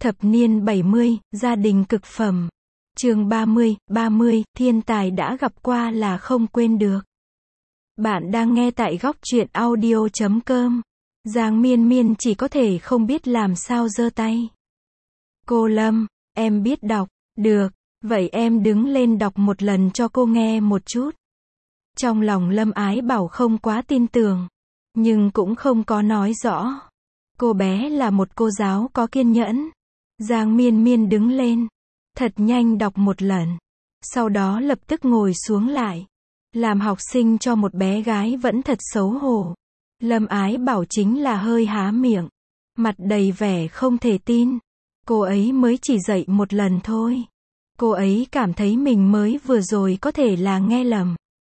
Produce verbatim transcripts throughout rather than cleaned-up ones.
Thập niên bảy mươi, gia đình cực phẩm. Chương ba mươi, ba mươi, thiên tài đã gặp qua là không quên được. Bạn đang nghe tại góc truyện audio chấm com. Giang Miên Miên chỉ có thể không biết làm sao giơ tay. Cô Lâm, em biết đọc. Được, vậy em đứng lên đọc một lần cho cô nghe một chút. Trong lòng Lâm Ái Bảo không quá tin tưởng, nhưng cũng không có nói rõ. Cô bé là một cô giáo có kiên nhẫn. Giang Miên Miên đứng lên, thật nhanh đọc một lần, sau đó lập tức ngồi xuống lại. Làm học sinh cho một bé gái vẫn thật xấu hổ. Lâm Ái Bảo chính là hơi há miệng, mặt đầy vẻ không thể tin. Cô ấy mới chỉ dạy một lần thôi. Cô ấy cảm thấy mình mới vừa rồi có thể là nghe lầm.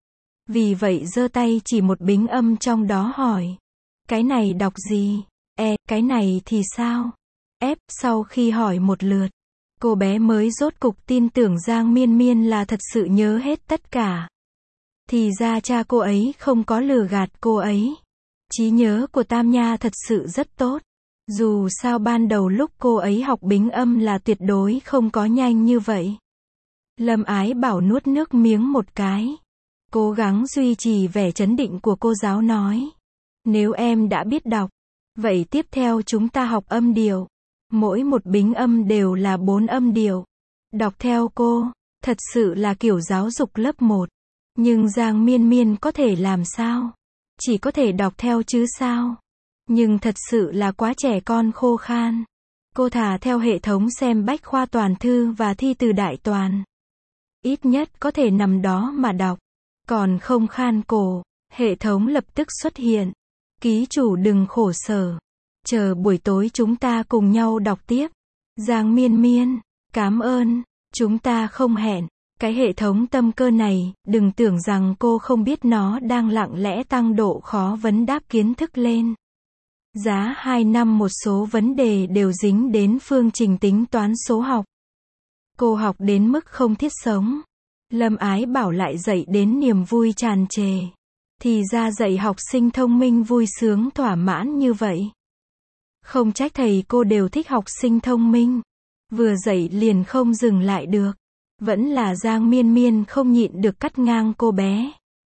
Vì vậy giơ tay chỉ một bính âm trong đó hỏi. Cái này đọc gì? E, cái này thì sao? F, sau khi hỏi một lượt, cô bé mới rốt cục tin tưởng Giang Miên Miên là thật sự nhớ hết tất cả. Thì ra cha cô ấy không có lừa gạt cô ấy. Trí nhớ của Tam Nha thật sự rất tốt. Dù sao ban đầu lúc cô ấy học bính âm là tuyệt đối không có nhanh như vậy. Lâm Ái Bảo nuốt nước miếng một cái. Cố gắng duy trì vẻ trấn định của cô giáo nói. Nếu em đã biết đọc, vậy tiếp theo chúng ta học âm điệu. Mỗi một bính âm đều là bốn âm điệu. Đọc theo cô, thật sự là kiểu giáo dục lớp một. Nhưng Giang Miên Miên có thể làm sao? Chỉ có thể đọc theo chứ sao? Nhưng thật sự là quá trẻ con khô khan. Cô thả theo hệ thống xem bách khoa toàn thư và thi từ đại toàn. Ít nhất có thể nằm đó mà đọc. Còn không khan cổ, hệ thống lập tức xuất hiện. Ký chủ đừng khổ sở. Chờ buổi tối chúng ta cùng nhau đọc tiếp. Giang Miên Miên, cảm ơn, chúng ta không hẹn. Cái hệ thống tâm cơ này, đừng tưởng rằng cô không biết nó đang lặng lẽ tăng độ khó vấn đáp kiến thức lên. Giá hai năm một số vấn đề đều dính đến phương trình tính toán số học. Cô học đến mức không thiết sống. Lâm Ái Bảo lại dạy đến niềm vui tràn trề. Thì ra dạy học sinh thông minh vui sướng thỏa mãn như vậy. Không trách thầy cô đều thích học sinh thông minh. Vừa dạy liền không dừng lại được. Vẫn là Giang Miên Miên không nhịn được cắt ngang cô bé.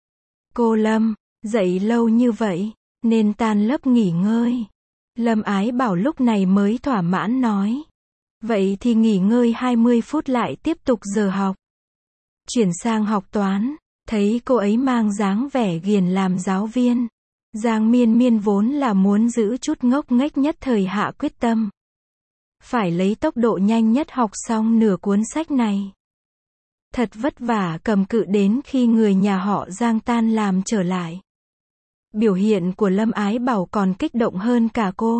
Cô Lâm, dạy lâu như vậy, nên tan lớp nghỉ ngơi. Lâm Ái Bảo lúc này mới thỏa mãn nói. Vậy thì nghỉ ngơi hai mươi phút lại tiếp tục giờ học. Chuyển sang học toán, thấy cô ấy mang dáng vẻ ghiền làm giáo viên. Giang Miên Miên vốn là muốn giữ chút ngốc nghếch nhất thời hạ quyết tâm. Phải lấy tốc độ nhanh nhất học xong nửa cuốn sách này. Thật vất vả cầm cự đến khi người nhà họ Giang tan làm trở lại. Biểu hiện của Lâm Ái Bảo còn kích động hơn cả cô.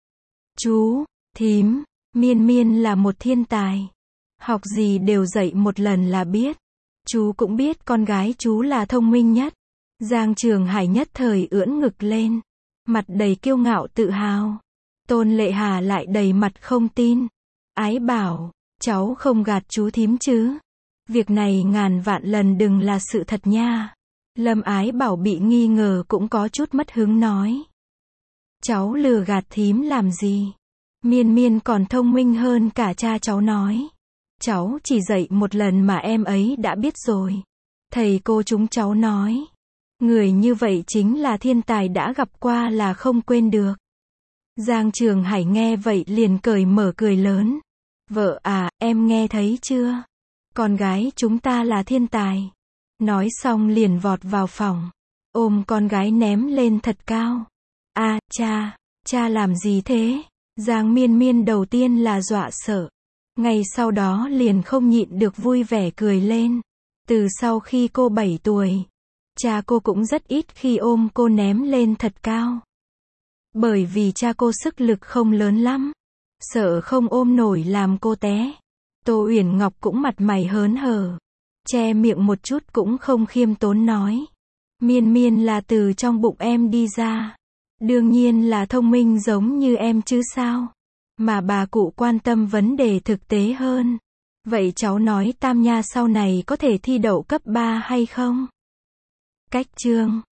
Chú, thím, Miên Miên là một thiên tài. Học gì đều dạy một lần là biết. Chú cũng biết con gái chú là thông minh nhất. Giang Trường Hải nhất thời ưỡn ngực lên. Mặt đầy kiêu ngạo tự hào. Tôn Lệ Hà lại đầy mặt không tin. Ái Bảo, cháu không gạt chú thím chứ. Việc này ngàn vạn lần đừng là sự thật nha. Lâm Ái Bảo bị nghi ngờ cũng có chút mất hứng nói. Cháu lừa gạt thím làm gì? Miên Miên còn thông minh hơn cả cha cháu nói. Cháu chỉ dạy một lần mà em ấy đã biết rồi. Thầy cô chúng cháu nói. Người như vậy chính là thiên tài đã gặp qua là không quên được. Giang Trường Hải nghe vậy liền cởi mở cười lớn. Vợ à, em nghe thấy chưa? Con gái chúng ta là thiên tài. Nói xong liền vọt vào phòng. Ôm con gái ném lên thật cao. À, cha, cha làm gì thế? Giang Miên Miên đầu tiên là dọa sợ. Ngay sau đó liền không nhịn được vui vẻ cười lên. Từ sau khi cô bảy tuổi, cha cô cũng rất ít khi ôm cô ném lên thật cao. Bởi vì cha cô sức lực không lớn lắm. Sợ không ôm nổi làm cô té. Tô Uyển Ngọc cũng mặt mày hớn hở. Che miệng một chút cũng không khiêm tốn nói. Miên Miên là từ trong bụng em đi ra. Đương nhiên là thông minh giống như em chứ sao. Mà bà cụ quan tâm vấn đề thực tế hơn. Vậy cháu nói Tam Nha sau này có thể thi đậu cấp ba hay không? Cách chương